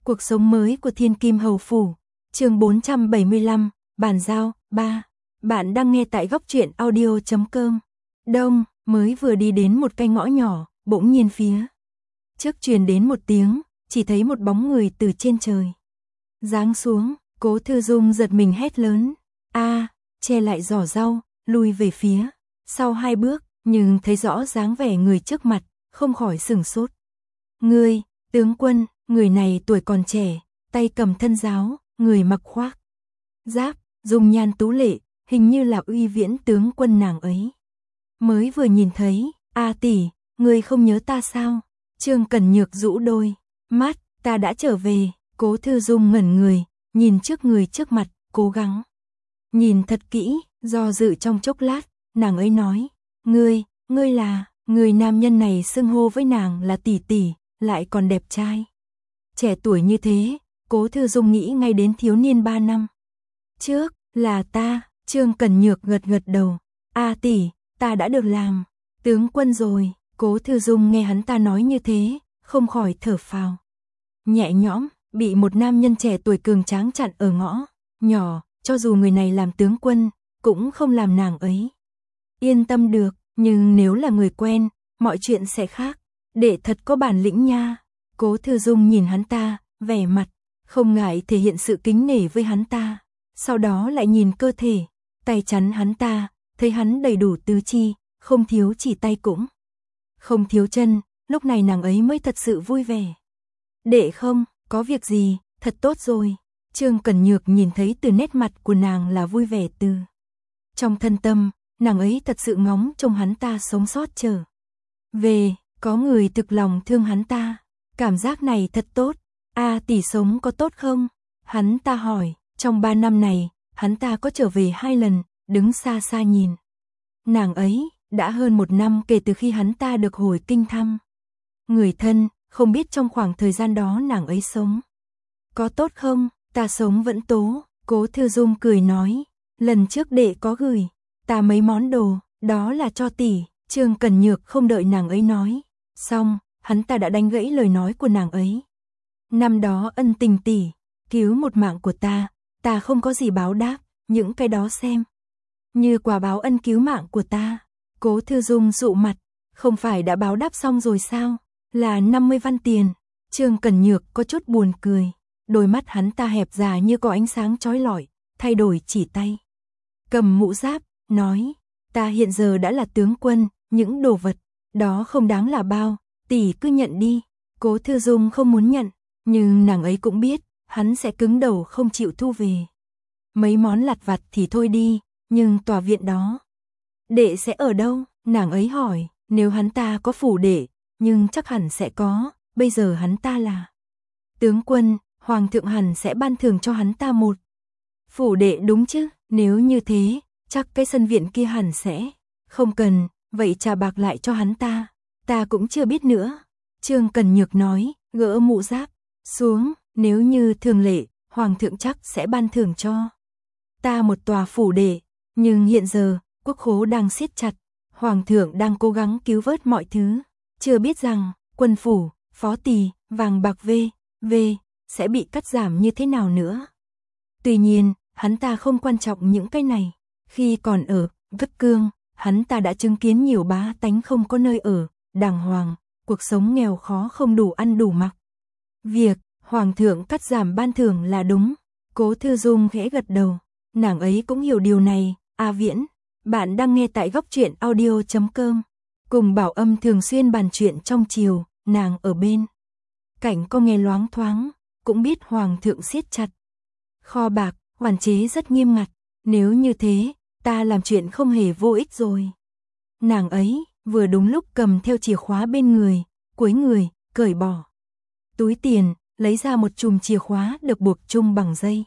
Cuộc sống mới của Thiên Kim Hầu Phủ, chương 475, bàn giao, 3. Bạn đang nghe tại góc truyện audio.com. Đông, mới vừa đi đến một cái ngõ nhỏ, bỗng nhiên phía trước truyền đến một tiếng, chỉ thấy một bóng người từ trên trời giáng xuống. Cố Thư Dung giật mình hét lớn, che lại giỏ rau, lui về phía sau 2 bước, nhưng thấy rõ dáng vẻ người trước mặt, không khỏi sửng sốt. Ngươi, tướng quân, người này tuổi còn trẻ, tay cầm thân giáo, người mặc khoác giáp, dung nhan tú lệ, hình như là Uy Viễn tướng quân nàng ấy. Mới vừa nhìn thấy, tỷ, ngươi không nhớ ta sao? Trương Cẩn Nhược rũ đôi mắt, ta đã trở về. Cố Thư Dung ngẩn người, nhìn trước người trước mặt, cố gắng nhìn thật kỹ, do dự trong chốc lát, nàng ấy nói, ngươi là, người nam nhân này xưng hô với nàng là tỷ tỷ, lại còn đẹp trai. Trẻ tuổi như thế, Cố Thư Dung nghĩ ngay đến thiếu niên 3 năm trước, là ta. Trương Cẩn Nhược gật đầu, tỷ, ta đã được làm tướng quân rồi. Cố Thư Dung nghe hắn ta nói như thế, không khỏi thở phào nhẹ nhõm, bị một nam nhân trẻ tuổi cường tráng chặn ở ngõ nhỏ, cho dù người này làm tướng quân, cũng không làm nàng ấy yên tâm được, nhưng nếu là người quen, mọi chuyện sẽ khác. Đệ thật có bản lĩnh nha. Cố Thư Dung nhìn hắn ta, vẻ mặt không ngại thể hiện sự kính nể với hắn ta, sau đó lại nhìn cơ thể, tay chắn hắn ta, thấy hắn đầy đủ tứ chi, không thiếu chỉ tay cũng không thiếu chân, lúc này nàng ấy mới thật sự vui vẻ. Đệ không, có việc gì, thật tốt rồi. Trương Cẩn Nhược nhìn thấy từ nét mặt của nàng là vui vẻ từ trong thân tâm, nàng ấy thật sự ngóng trông hắn ta sống sót trở về, có người thực lòng thương hắn ta, cảm giác này thật tốt. Tỷ sống có tốt không? Hắn ta hỏi, trong 3 năm này, hắn ta có trở về 2 lần, đứng xa xa nhìn nàng ấy, đã hơn 1 năm kể từ khi hắn ta được hồi kinh thăm người thân, không biết trong khoảng thời gian đó nàng ấy sống có tốt không? Ta sống vẫn tố. Cố Thư Dung cười nói, lần trước đệ có gửi ta mấy món đồ, đó là cho tỷ. Trương Cẩn Nhược không đợi nàng ấy nói xong, hắn ta đã đánh gãy lời nói của nàng ấy. Năm đó ân tình tỷ cứu một mạng của ta không có gì báo đáp, những cái đó xem như quả báo ân cứu mạng của ta. Cố Thư Dung dụ mặt, không phải đã báo đáp xong rồi sao? Là 50 văn tiền. Trương Cẩn Nhược có chút buồn cười, đôi mắt hắn ta hẹp dài như có ánh sáng chói lọi, thay đổi chỉ tay cầm mũ giáp, nói, ta hiện giờ đã là tướng quân, những đồ vật đó không đáng là bao, tỷ cứ nhận đi. Cố Thư Dung không muốn nhận, nhưng nàng ấy cũng biết, hắn sẽ cứng đầu không chịu thu về. Mấy món lặt vặt thì thôi đi, nhưng tòa viện đó, đệ sẽ ở đâu? Nàng ấy hỏi, nếu hắn ta có phủ đệ, nhưng chắc hẳn sẽ có, bây giờ hắn ta là tướng quân, hoàng thượng hẳn sẽ ban thưởng cho hắn ta một phủ đệ đúng chứ? Nếu như thế, chắc cái sân viện kia hẳn sẽ không cần, vậy trả bạc lại cho hắn ta cũng chưa biết nữa. Trương Cẩn Nhược nói, gỡ mũ giáp xuống, nếu như thường lệ, hoàng thượng chắc sẽ ban thưởng cho ta một tòa phủ đệ, nhưng hiện giờ, quốc khố đang siết chặt, hoàng thượng đang cố gắng cứu vớt mọi thứ, chưa biết rằng, quân phủ, phó tỳ, vàng bạc v sẽ bị cắt giảm như thế nào nữa. Tuy nhiên, hắn ta không quan trọng những cái này, khi còn ở Vất Cương, hắn ta đã chứng kiến nhiều bá tánh không có nơi ở đàng hoàng, cuộc sống nghèo khó không đủ ăn đủ mặc. Việc hoàng thượng cắt giảm ban thưởng là đúng. Cố Thư Dung khẽ gật đầu, nàng ấy cũng hiểu điều này. Viễn, bạn đang nghe tại góc truyện audio.com. Cùng Bảo Âm thường xuyên bàn chuyện trong chiều, nàng ở bên cạnh có nghe loáng thoáng, cũng biết hoàng thượng siết chặt kho bạc, quản chế rất nghiêm ngặt, nếu như thế, ta làm chuyện không hề vô ích rồi. Nàng ấy vừa đúng lúc cầm theo chìa khóa bên người, cúi người, cởi bỏ túi tiền, lấy ra một chùm chìa khóa được buộc chung bằng dây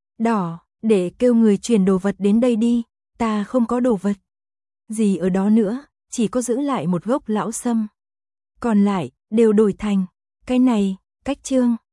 đỏ, để kêu người chuyển đồ vật đến đây đi, ta không có đồ vật gì ở đó nữa, chỉ có giữ lại một gốc lão sâm, còn lại đều đổi thành cái này. Cách chương